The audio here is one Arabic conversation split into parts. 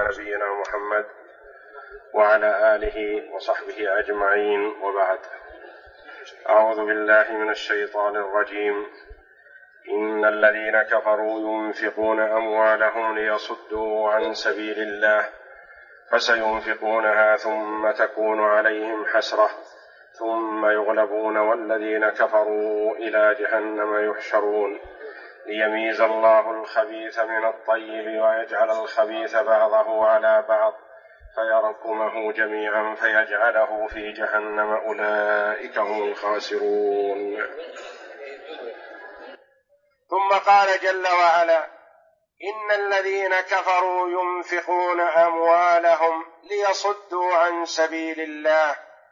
نبينا محمد وعلى آله وصحبه أجمعين، وبعد. أعوذ بالله من الشيطان الرجيم. إن الذين كفروا ينفقون أموالهم ليصدوا عن سبيل الله فسينفقونها ثم تكون عليهم حسرة ثم يغلبون والذين كفروا إلى جهنم يحشرون ليميز الله الخبيث من الطيب ويجعل الخبيث بعضه على بعض فيركمه جميعا فيجعله في جهنم أولئك هم الخاسرون. ثم قال جل وعلا: إن الذين كفروا ينفقون أموالهم ليصدوا عن سبيل الله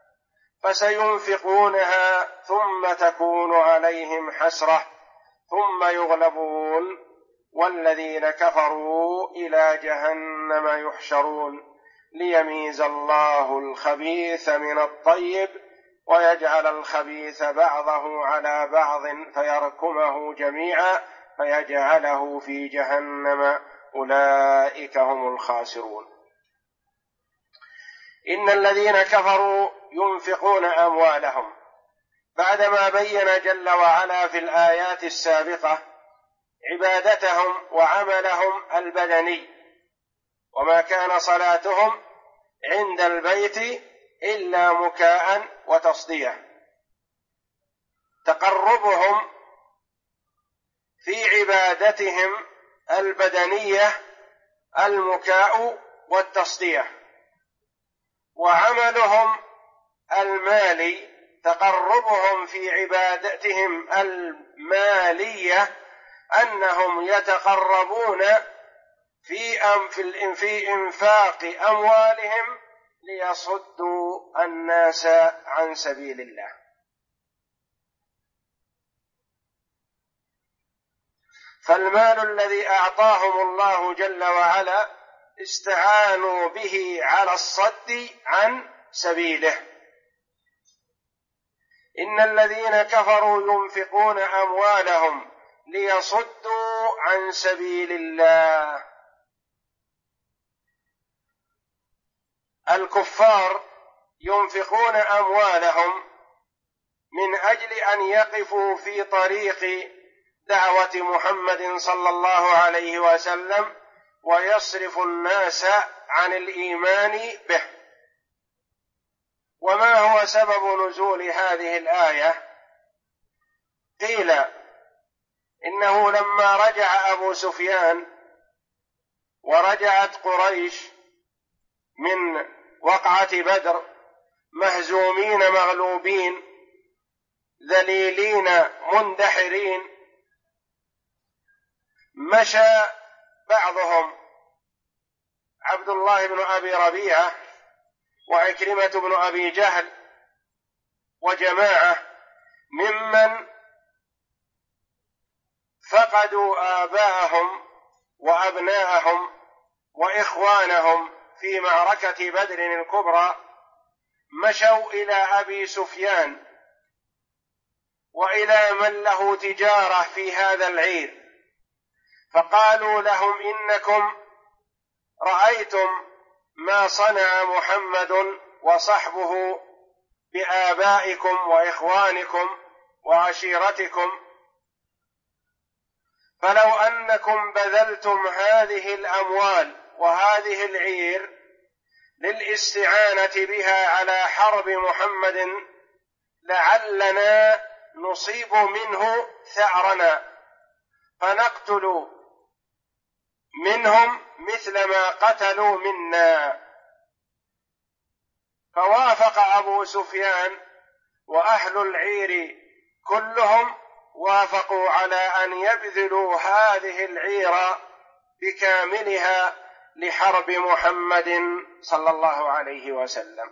فسينفقونها ثم تكون عليهم حسرة ثم يغلبون والذين كفروا إلى جهنم يحشرون ليميز الله الخبيث من الطيب ويجعل الخبيث بعضه على بعض فيركمه جميعا فيجعله في جهنم أولئك هم الخاسرون. إن الذين كفروا ينفقون أموالهم، بعدما بين جل وعلا في الآيات السابقة عبادتهم وعملهم البدني وما كان صلاتهم عند البيت إلا مكاء وتصدية، تقربهم في عبادتهم البدنية المكاء والتصدية، وعملهم المالي تقربهم في عبادتهم المالية أنهم يتقربون في إنفاق أموالهم ليصدوا الناس عن سبيل الله. فالمال الذي أعطاهم الله جل وعلا استعانوا به على الصد عن سبيله. إن الذين كفروا ينفقون أموالهم ليصدوا عن سبيل الله. الكفار ينفقون أموالهم من أجل أن يقفوا في طريق دعوة محمد صلى الله عليه وسلم ويصرف الناس عن الإيمان به. وما هو سبب نزول هذه الآية؟ قيل إنه لما رجع أبو سفيان ورجعت قريش من وقعة بدر مهزومين مغلوبين ذليلين مندحرين، مشى بعضهم عبد الله بن أبي ربيعة وعكرمة بن أبي جهل وجماعة ممن فقدوا آباءهم وأبناءهم وإخوانهم في معركة بدر الكبرى، مشوا إلى أبي سفيان وإلى من له تجارة في هذا العير، فقالوا لهم: إنكم رأيتم ما صنع محمد وصحبه بآبائكم وإخوانكم وعشيرتكم، فلو أنكم بذلتم هذه الأموال وهذه العير للاستعانة بها على حرب محمد لعلنا نصيب منه ثأرنا فنقتل منهم مثل ما قتلوا منا. فوافق أبو سفيان وأهل العير كلهم وافقوا على أن يبذلوا هذه العير بكاملها لحرب محمد صلى الله عليه وسلم.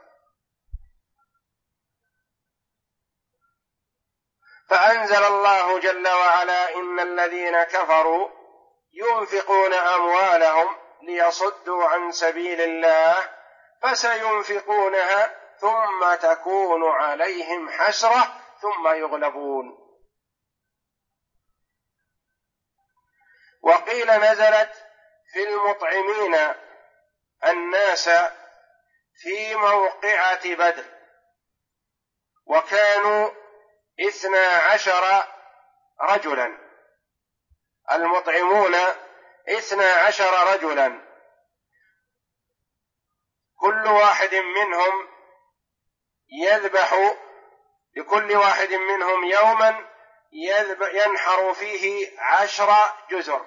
فأنزل الله جل وعلا: إن الذين كفروا ينفقون أموالهم ليصدوا عن سبيل الله فسينفقونها ثم تكون عليهم حسرة ثم يغلبون. وقيل نزلت في المطعمين الناس في موقعة بدر، وكانوا 12 رجلا، المطعمون 12 رجلا، كل واحد منهم يذبح لكل واحد منهم يوما ينحر فيه 10 جزر،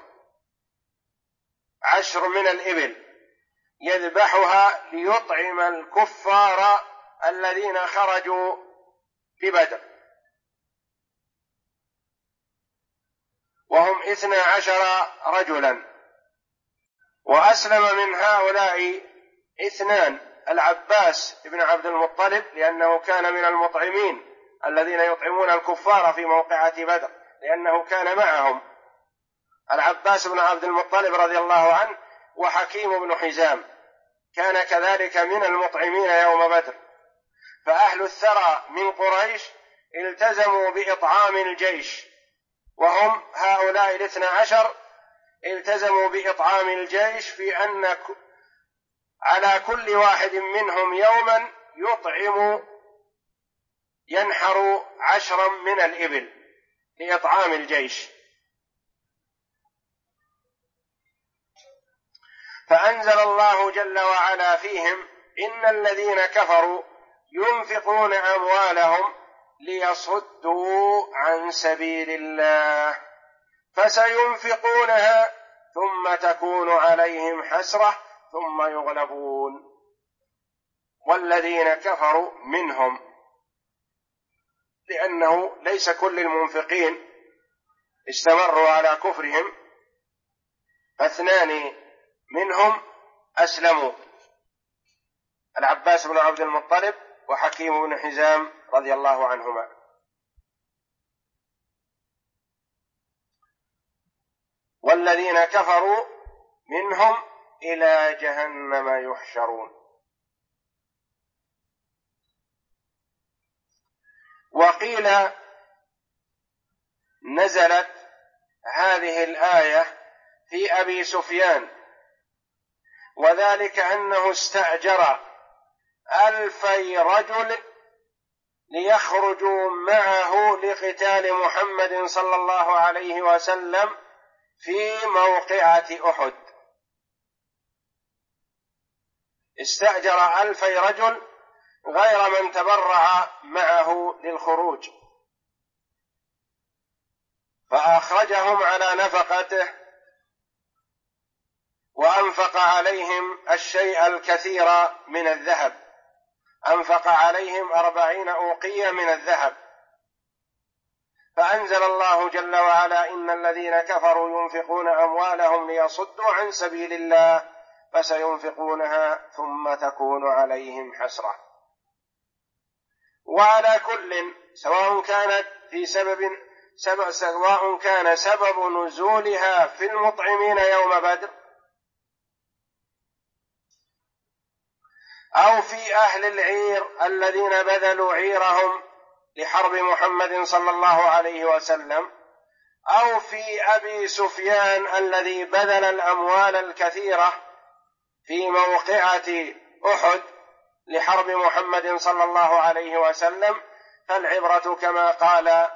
10 من الإبل يذبحها ليطعم الكفار الذين خرجوا ببدر، وهم 12 رجلا. وأسلم من هؤلاء 2، العباس بن عبد المطلب، لأنه كان من المطعمين الذين يطعمون الكفار في موقعة بدر، لأنه كان معهم، العباس بن عبد المطلب رضي الله عنه، وحكيم بن حزام كان كذلك من المطعمين يوم بدر. فأهل الثرى من قريش التزموا بإطعام الجيش، وهم هؤلاء 12 التزموا بإطعام الجيش، في أن على كل واحد منهم يوما ينحر 10 من الإبل لإطعام الجيش. فأنزل الله جل وعلا فيهم: إن الذين كفروا ينفقون أموالهم ليصدوا عن سبيل الله فسينفقونها ثم تكون عليهم حسرة ثم يغلبون. والذين كفروا منهم، لأنه ليس كل المنفقين استمروا على كفرهم، فاثنان منهم أسلموا، العباس بن عبد المطلب وحكيم بن حزام رضي الله عنهما. والذين كفروا منهم إلى جهنم يحشرون. وقيل نزلت هذه الآية في أبي سفيان، وذلك أنه استأجر 2000 رجل ليخرجوا معه لقتال محمد صلى الله عليه وسلم في موقعة أحد. استأجر 2000 رجل غير من تبرع معه للخروج، فأخرجهم على نفقته، وأنفق عليهم الشيء الكثير من الذهب، أنفق عليهم 40 أوقية من الذهب. فأنزل الله جل وعلا: إن الذين كفروا ينفقون أموالهم ليصدوا عن سبيل الله فسينفقونها ثم تكون عليهم حسرة. وعلى كل، سواء كان سبب نزولها في المطعمين يوم بدر أو في أهل العير الذين بذلوا عيرهم لحرب محمد صلى الله عليه وسلم، أو في أبي سفيان الذي بذل الأموال الكثيرة في موقعة أحد لحرب محمد صلى الله عليه وسلم، فالعبرة كما قال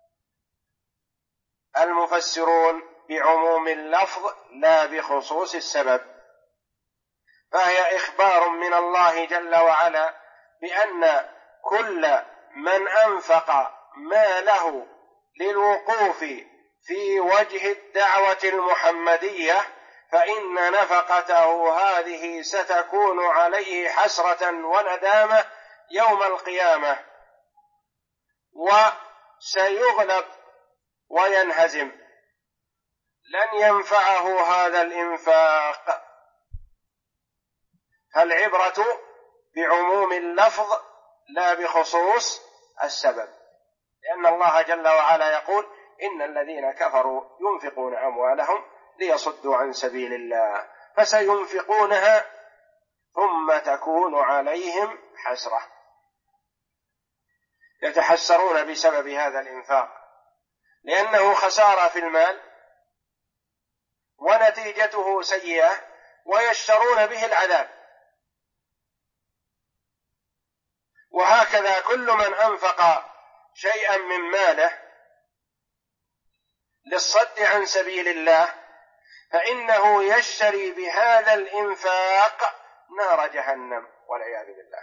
المفسرون بعموم اللفظ لا بخصوص السبب. فهي إخبار من الله جل وعلا بأن كل من أنفق ماله للوقوف في وجه الدعوة المحمدية فإن نفقته هذه ستكون عليه حسرة وندامة يوم القيامة، وسيغلب وينهزم، لن ينفعه هذا الإنفاق. فالعبرة بعموم اللفظ لا بخصوص السبب، لأن الله جل وعلا يقول: إن الذين كفروا ينفقون أموالهم ليصدوا عن سبيل الله فسينفقونها ثم تكون عليهم حسرة، يتحسرون بسبب هذا الإنفاق، لأنه خسارة في المال ونتيجته سيئة، ويشترون به العذاب، وهكذا كل من أنفق شيئا من ماله للصد عن سبيل الله فإنه يشتري بهذا الإنفاق نار جهنم والعياذ بالله.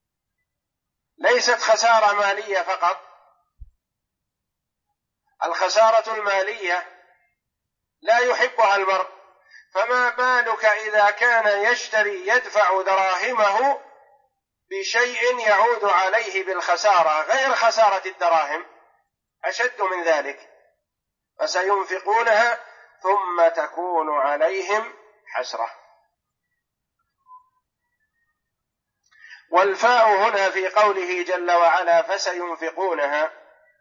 ليست خسارة مالية فقط، الخسارة المالية لا يحبها المرء، فما بالك إذا كان يدفع دراهمه بشيء يعود عليه بالخسارة غير خسارة الدراهم، أشد من ذلك. فسينفقونها ثم تكون عليهم حسرة. والفاء هنا في قوله جل وعلا فسينفقونها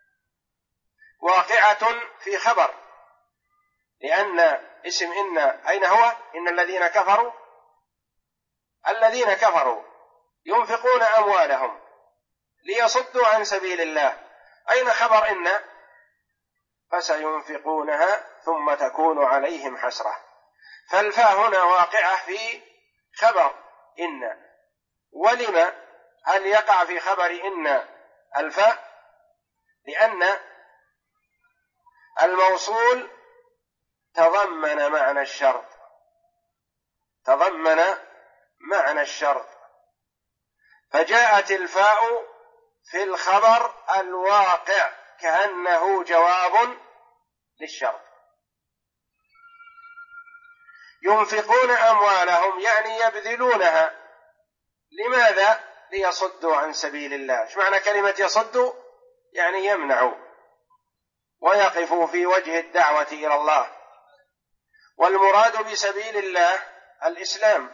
واقعة في خبر، لأن اسم إن أين هو؟ إن الذين كفروا ينفقون أموالهم ليصدوا عن سبيل الله. أين خبر إن؟ فسينفقونها ثم تكون عليهم حسرة. فالفاء هنا واقعة في خبر إن. ولما هل يقع في خبر إن الفاء؟ لأن الموصول تضمن معنى الشرط، فجاءت الفاء في الخبر الواقع كأنه جواب للشرط. ينفقون أموالهم يعني يبذلونها. لماذا؟ ليصدوا عن سبيل الله. ايش معنى كلمة يصدوا؟ يعني يمنعوا ويقفوا في وجه الدعوة إلى الله. والمراد بسبيل الله الإسلام،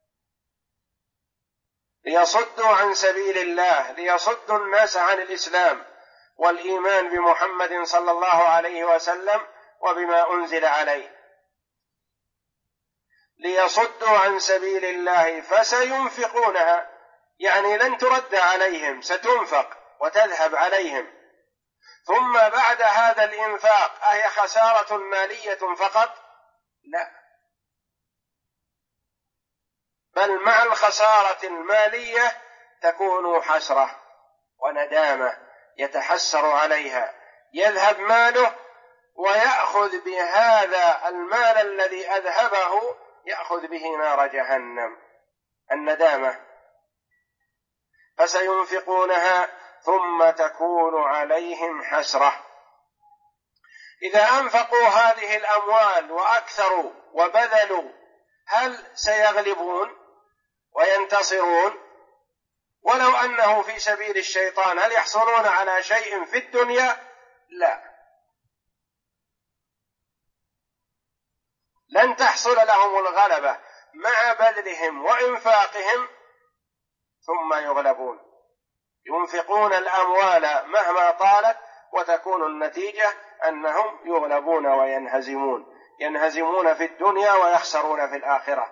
ليصدوا عن سبيل الله، ليصدوا الناس عن الإسلام والإيمان بمحمد صلى الله عليه وسلم وبما أنزل عليه. ليصدوا عن سبيل الله فسينفقونها، يعني لن ترد عليهم، ستنفق وتذهب عليهم. ثم بعد هذا الإنفاق أهي خسارة مالية فقط؟ لا، بل مع الخسارة المالية تكون حسرة وندامة يتحسر عليها، يذهب ماله ويأخذ بهذا المال الذي أذهبه، يأخذ به نار جهنم، الندامة. فسينفقونها ثم تكون عليهم حسرة. إذا أنفقوا هذه الأموال وأكثروا وبذلوا هل سيغلبون وينتصرون؟ ولو أنه في سبيل الشيطان هل يحصلون على شيء في الدنيا؟ لا، لن تحصل لهم الغلبة مع بذلهم وإنفاقهم ثم يغلبون. ينفقون الأموال مهما طالت وتكون النتيجة أنهم يغلبون ينهزمون في الدنيا ويخسرون في الآخرة.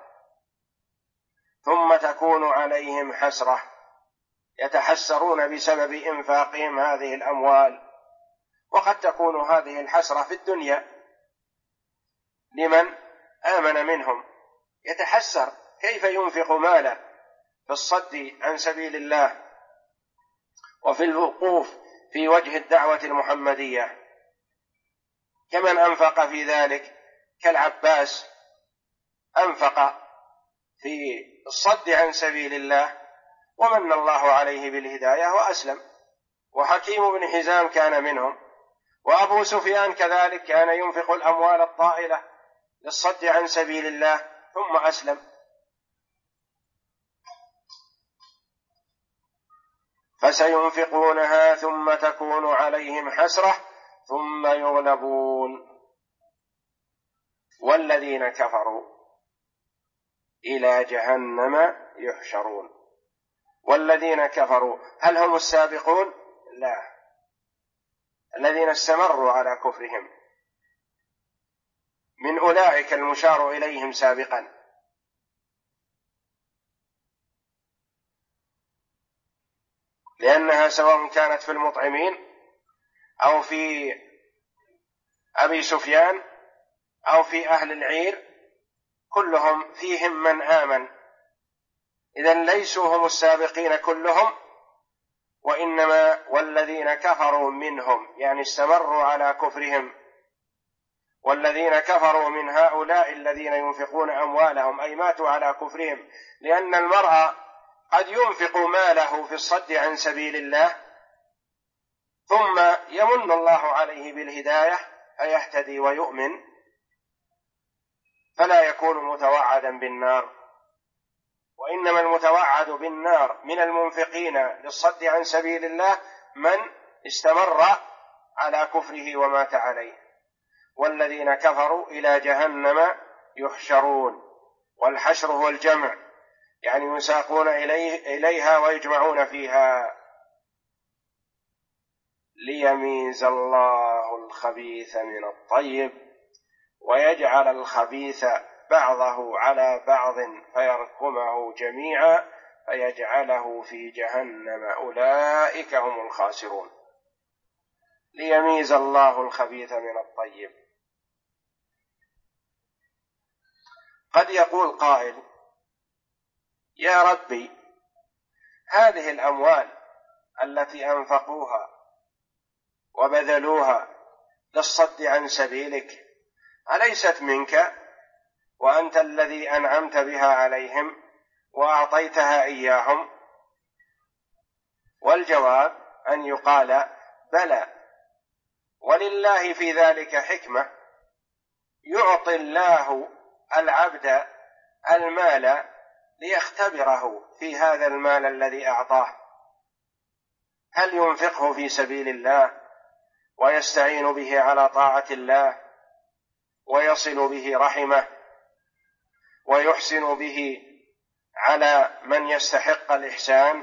ثم تكون عليهم حسرة، يتحسرون بسبب إنفاقهم هذه الأموال. وقد تكون هذه الحسرة في الدنيا لمن آمن منهم، يتحسر كيف ينفق ماله في الصد عن سبيل الله وفي الوقوف في وجه الدعوة المحمدية، كمن أنفق في ذلك كالعباس، أنفق في الصد عن سبيل الله ومن الله عليه بالهداية وأسلم. وحكيم بن حزام كان منهم، وأبو سفيان كذلك كان ينفق الأموال الطائلة للصد عن سبيل الله ثم أسلم. فسينفقونها ثم تكون عليهم حسرة ثم يغلبون. والذين كفروا إلى جهنم يحشرون. والذين كفروا هل هم السابقون؟ لا، الذين استمروا على كفرهم من أولئك المشار إليهم سابقا. لأنها سواء كانت في المطعمين أو في أبي سفيان أو في أهل العير كلهم فيهم من آمن، إذن ليسوا هم السابقين كلهم، وإنما والذين كفروا منهم، يعني استمروا على كفرهم، والذين كفروا من هؤلاء الذين ينفقون أموالهم أي ماتوا على كفرهم، لأن المرء قد ينفق ماله في الصد عن سبيل الله ثم يمن الله عليه بالهداية فيهتدي ويؤمن فلا يكون متوعدا بالنار، وإنما المتوعد بالنار من المنفقين للصد عن سبيل الله من استمر على كفره ومات عليه. والذين كفروا إلى جهنم يحشرون، والحشر هو الجمع، يعني يساقون إليها ويجمعون فيها. ليميز الله الخبيث من الطيب ويجعل الخبيث بعضه على بعض فيركمه جميعا فيجعله في جهنم أولئك هم الخاسرون. ليميز الله الخبيث من الطيب. قد يقول قائل: يا ربي، هذه الأموال التي أنفقوها وبذلوها للصد عن سبيلك أليست منك وأنت الذي أنعمت بها عليهم وأعطيتها إياهم؟ والجواب أن يقال: بلى، ولله في ذلك حكمة، يعطي الله العبد المال ليختبره في هذا المال الذي أعطاه، هل ينفقه في سبيل الله ويستعين به على طاعة الله ويصل به رحمه ويحسن به على من يستحق الإحسان،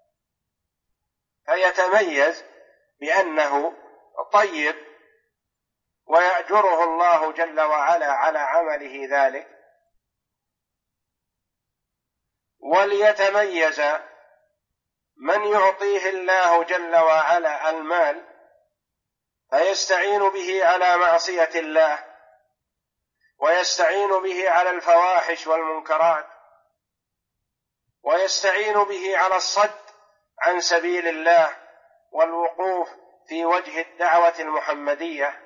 فيتميز بأنه طيب ويأجره الله جل وعلا على عمله ذلك، وليتميز من يعطيه الله جل وعلا المال فيستعين به على معصية الله ويستعين به على الفواحش والمنكرات ويستعين به على الصد عن سبيل الله والوقوف في وجه الدعوة المحمدية.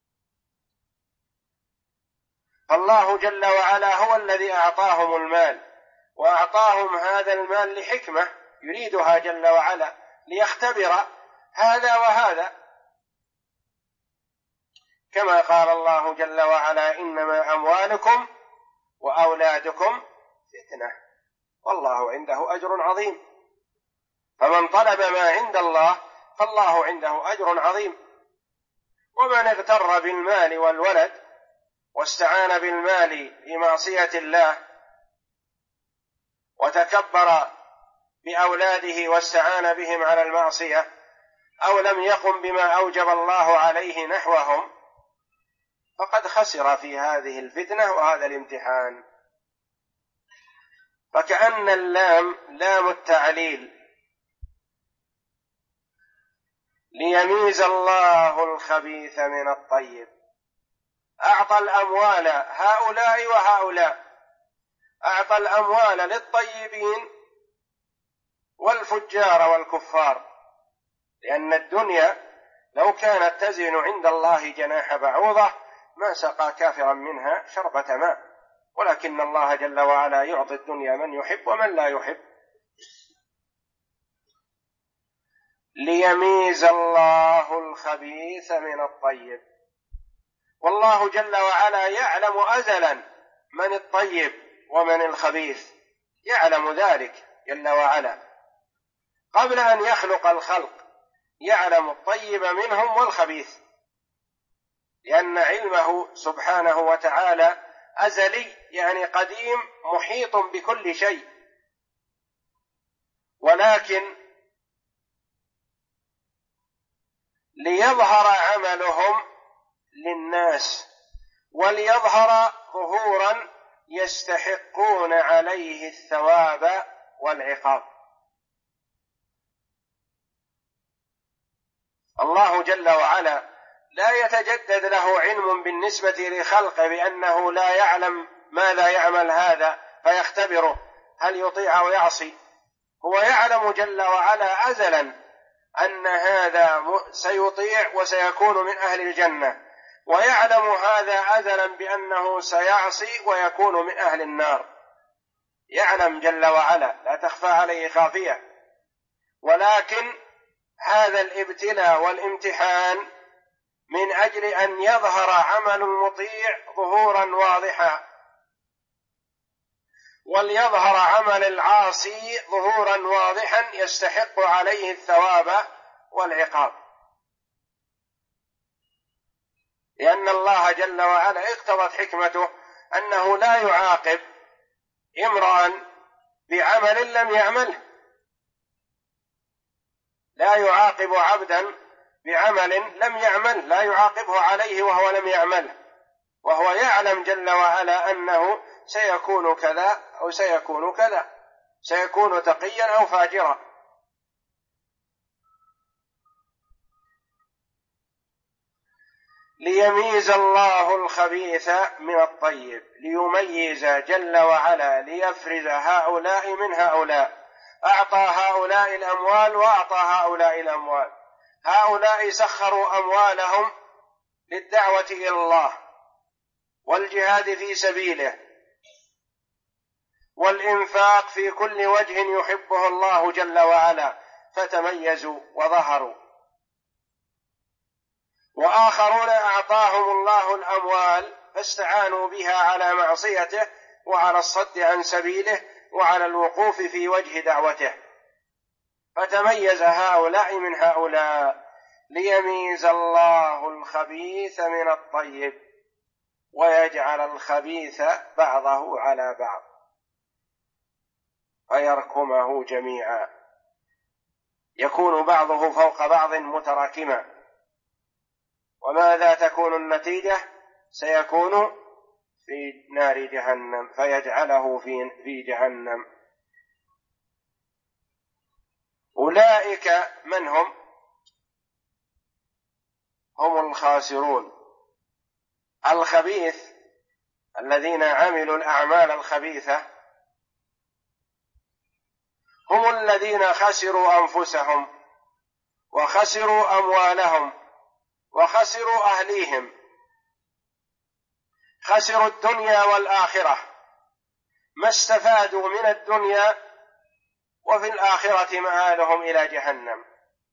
الله جل وعلا هو الذي أعطاهم المال، وأعطاهم هذا المال لحكمة يريدها جل وعلا ليختبر هذا وهذا، كما قال الله جل وعلا: إنما أموالكم وأولادكم فتنة والله عنده أجر عظيم. فمن طلب ما عند الله فالله عنده أجر عظيم، ومن اغتر بالمال والولد واستعان بالمال بمعصية الله وتكبر بأولاده واستعان بهم على المعصية أو لم يقم بما أوجب الله عليه نحوهم فقد خسر في هذه الفتنة وهذا الامتحان. فكأن اللام لام التعليل، ليميز الله الخبيث من الطيب. أعطى الأموال هؤلاء وهؤلاء، أعطى الأموال للطيبين والفجار والكفار، لأن الدنيا لو كانت تزن عند الله جناح بعوضة ما سقى كافرا منها شربة ماء، ولكن الله جل وعلا يعطي الدنيا من يحب ومن لا يحب. ليميز الله الخبيث من الطيب، والله جل وعلا يعلم أزلا من الطيب ومن الخبيث، يعلم ذلك جل وعلا قبل أن يخلق الخلق، يعلم الطيب منهم والخبيث، لأن علمه سبحانه وتعالى أزلي، يعني قديم محيط بكل شيء. ولكن ليظهر عملهم للناس وليظهر ظهورا يستحقون عليه الثواب والعقاب. الله جل وعلا لا يتجدد له علم بالنسبة لخلقه بأنه لا يعلم ماذا يعمل هذا فيختبره هل يطيع أو يعصي. هو يعلم جل وعلا أزلا أن هذا سيطيع وسيكون من أهل الجنة، ويعلم هذا أزلا بأنه سيعصي ويكون من أهل النار، يعلم جل وعلا، لا تخفى عليه خافية. ولكن هذا الابتلاء والامتحان من أجل أن يظهر عمل المطيع ظهورا واضحا، وليظهر عمل العاصي ظهورا واضحا يستحق عليه الثواب والعقاب، لأن الله جل وعلا اقتضت حكمته أنه لا يعاقب امرأ بعمل لم يعمله، لا يعاقب عبدا بعمل لم يعمل، لا يعاقبه عليه وهو لم يعمله، وهو يعلم جل وعلا أنه سيكون كذا أو سيكون كذا، سيكون تقيا أو فاجرا. ليميز الله الخبيث من الطيب، ليميز جل وعلا، ليفرز هؤلاء من هؤلاء. أعطى هؤلاء الأموال وأعطى هؤلاء الأموال، هؤلاء سخروا أموالهم للدعوة إلى الله والجهاد في سبيله والإنفاق في كل وجه يحبه الله جل وعلا، فتميزوا وظهروا. وآخرون أعطاهم الله الأموال فاستعانوا بها على معصيته وعلى الصد عن سبيله وعلى الوقوف في وجه دعوته، فتميز هؤلاء من هؤلاء. ليميز الله الخبيث من الطيب ويجعل الخبيث بعضه على بعض فيركمه جميعا، يكون بعضه فوق بعض متراكما. وماذا تكون النتيجة؟ سيكون في نار جهنم، فيجعله في جهنم. أولئك من هم؟ هم الخاسرون. الخبيث الذين عملوا الأعمال الخبيثة هم الذين خسروا أنفسهم وخسروا أموالهم وخسروا أهليهم، خسروا الدنيا والآخرة، ما استفادوا من الدنيا، وفي الآخرة مآلهم إلى جهنم.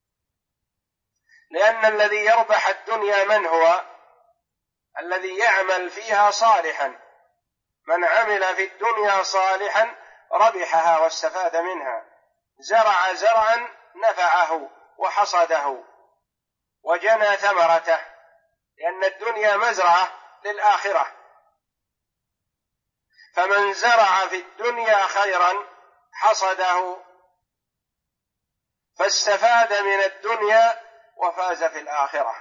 لأن الذي يربح الدنيا من هو؟ الذي يعمل فيها صالحا. من عمل في الدنيا صالحا ربحها واستفاد منها، زرع زرعا نفعه وحصده وجنى ثمرته، لأن الدنيا مزرعة للآخرة. فمن زرع في الدنيا خيرا حصده فاستفاد من الدنيا وفاز في الآخرة.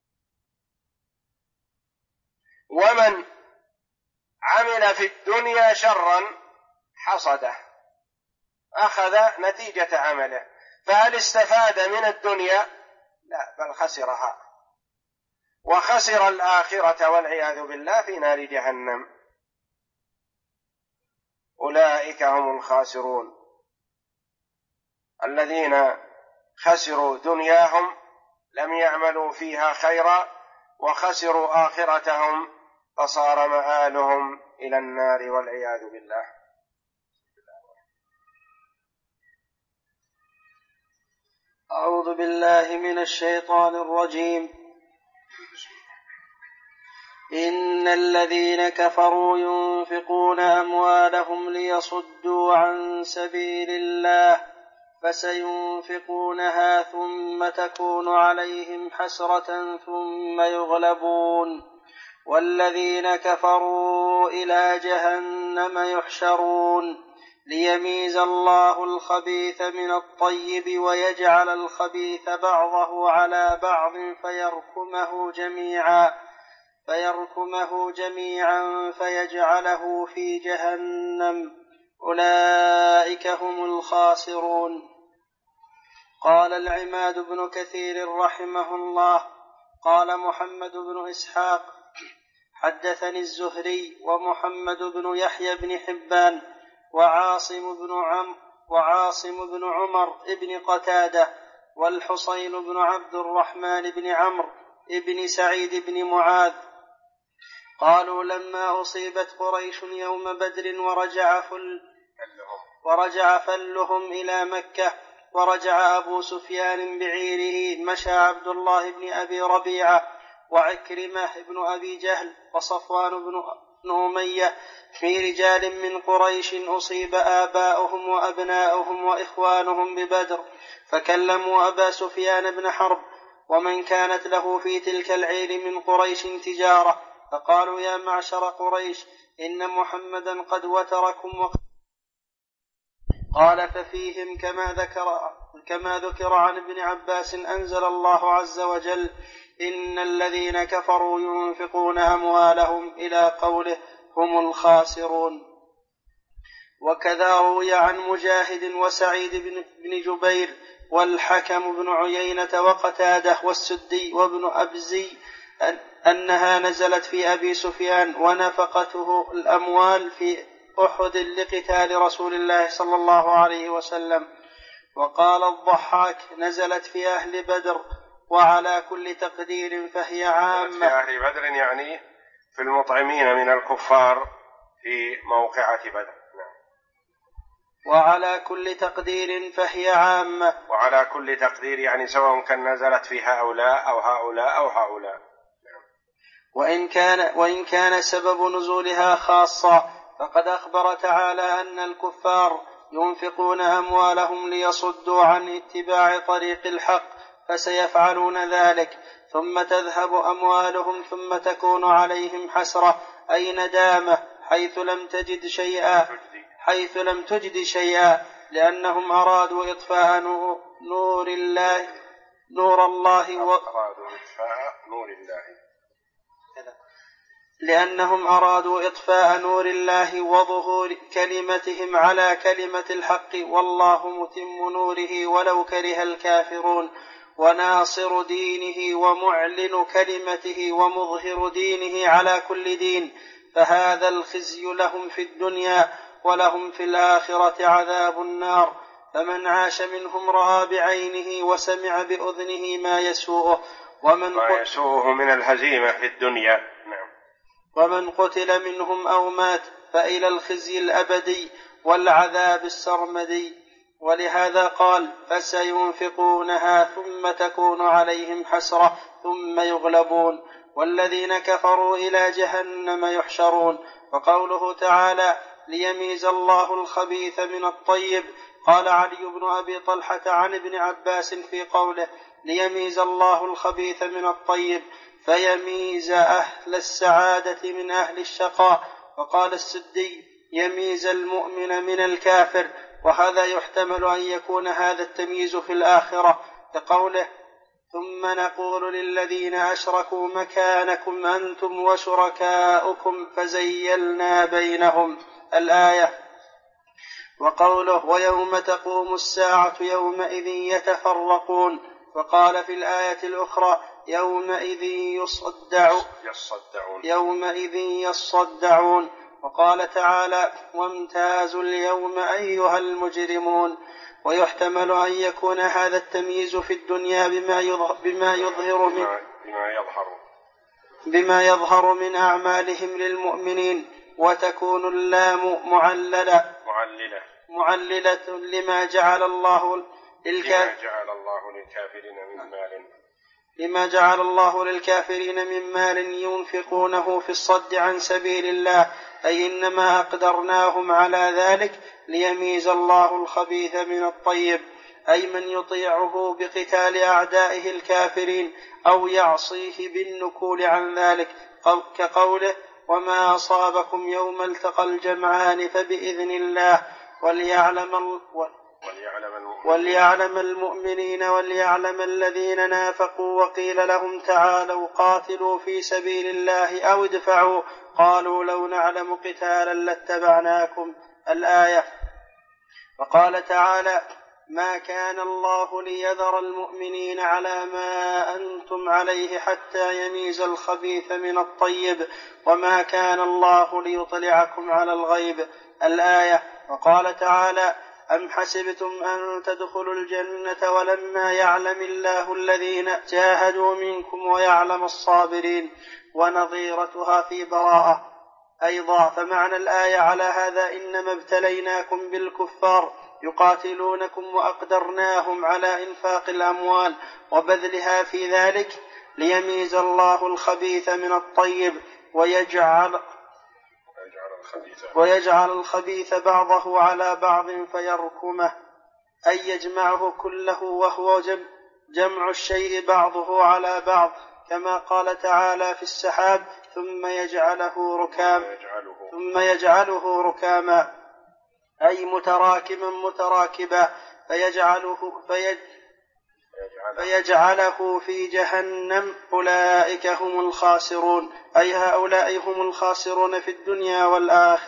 ومن عمل في الدنيا شرا حصده، أخذ نتيجة عمله. فهل استفاد من الدنيا؟ لا، بل خسرها وخسر الآخرة والعياذ بالله في نار جهنم. أولئك هم الخاسرون الذين خسروا دنياهم، لم يعملوا فيها خيرا، وخسروا آخرتهم فصار مآلهم إلى النار والعياذ بالله. أعوذ بالله من الشيطان الرجيم. إن الذين كفروا ينفقون أموالهم ليصدوا عن سبيل الله فسينفقونها ثم تكون عليهم حسرة ثم يغلبون والذين كفروا إلى جهنم يحشرون ليميز الله الخبيث من الطيب ويجعل الخبيث بعضه على بعض فيركمه جميعا فيجعله في جهنم. أولئك هم الخاسرون. قال العماد بن كثير رحمه الله قال محمد بن إسحاق حدثني الزهري ومحمد بن يحيى بن حبان وعاصم بن عمر بن قتادة والحصين بن عبد الرحمن بن عمرو بن سعيد بن معاذ. قالوا لما أصيبت قريش يوم بدر ورجع فلهم إلى مكة ورجع أبو سفيان بعيره، مشى عبد الله بن أبي ربيعة وعكرمة بن أبي جهل وصفوان بن أمية في رجال من قريش أصيب آباؤهم وأبناؤهم وإخوانهم ببدر، فكلموا أبا سفيان بن حرب ومن كانت له في تلك العير من قريش تجارة، فقالوا يا معشر قريش إن محمدا قد وتركم قال ففيهم كما ذكر عن ابن عباس أنزل الله عز وجل إن الذين كفروا ينفقون أموالهم إلى قوله هم الخاسرون. وكذا روي عن مجاهد وسعيد بن جبير والحكم بن عيينة وقتادة والسدي وابن أبزي أنها نزلت في أبي سفيان ونفقته الأموال في أحد لقتال رسول الله صلى الله عليه وسلم. وقال الضحاك نزلت في أهل بدر وعلى كل تقدير فهي عامة. في أهل بدر يعني في المطعمين من الكفار في موقعة بدر. وعلى كل تقدير فهي عامة. وعلى كل تقدير يعني سواء كان نزلت في هؤلاء أو هؤلاء أو هؤلاء. وإن كان سبب نزولها خاصة، فقد أخبر تعالى أن الكفار ينفقون أموالهم ليصدوا عن اتباع طريق الحق، فسيفعلون ذلك ثم تذهب أموالهم ثم تكون عليهم حسرة أي ندامة حيث لم تجد شيئا لأنهم أرادوا إطفاء نور الله لأنهم أرادوا إطفاء نور الله وظهور كلمتهم على كلمة الحق، والله متم نوره ولو كره الكافرون، وناصر دينه ومعلن كلمته ومظهر دينه على كل دين، فهذا الخزي لهم في الدنيا ولهم في الآخرة عذاب النار. فمن عاش منهم رأى بعينه وسمع بأذنه ما يسوءه من الهزيمة في الدنيا. ومن قتل منهم أو مات فإلى الخزي الأبدي والعذاب السرمدي. ولهذا قال فسينفقونها ثم تكون عليهم حسرة ثم يغلبون والذين كفروا إلى جهنم يحشرون. وقوله تعالى ليميز الله الخبيث من الطيب، قال علي بن أبي طلحة عن ابن عباس في قوله ليميز الله الخبيث من الطيب فيميز أهل السعادة من أهل الشقاء. وقال السدي يميز المؤمن من الكافر، وهذا يحتمل أن يكون هذا التمييز في الآخرة كقوله ثم نقول للذين أشركوا مكانكم أنتم وشركاؤكم فزيلنا بينهم الآية. وقوله ويوم تقوم الساعة يومئذ يتفرقون. وقال في الآية الأخرى يومئذ يصدعون. وقال تعالى وامتازوا اليوم أيها المجرمون. ويحتمل أن يكون هذا التمييز في الدنيا بما يظهر من أعمالهم للمؤمنين، وتكون اللام معللة لما جعل الله للكافرين من مال ينفقونه في الصد عن سبيل الله، أي إنما أقدرناهم على ذلك ليميز الله الخبيث من الطيب، أي من يطيعه بقتال أعدائه الكافرين أو يعصيه بالنكول عن ذلك، كقوله وما أصابكم يوم التقى الجمعان فبإذن الله وليعلم المؤمنين وليعلم الذين نافقوا. وقيل لهم تعالوا قاتلوا في سبيل الله أو ادفعوا قالوا لو نعلم قتالا لاتبعناكم الآية. وقال تعالى ما كان الله ليذر المؤمنين على ما أنتم عليه حتى يميز الخبيث من الطيب وما كان الله ليطلعكم على الغيب الآية. وقال تعالى أم حسبتم أن تدخلوا الجنة ولما يعلم الله الذين جاهدوا منكم ويعلم الصابرين. ونظيرتها في براءة أيضا. فمعنى الآية على هذا: إنما ابتليناكم بالكفار يقاتلونكم وأقدرناهم على إنفاق الأموال وبذلها في ذلك ليميز الله الخبيث من الطيب ويجعل الخبيث بعضه على بعض فيركمه، أي يجمعه كله، وهو جمع الشيء بعضه على بعض، كما قال تعالى في السحاب: ثم يجعله ركاما، أي متراكبا فيجعله في جهنم. أولئك هم الخاسرون، أي هؤلاء هم الخاسرون في الدنيا والآخرة.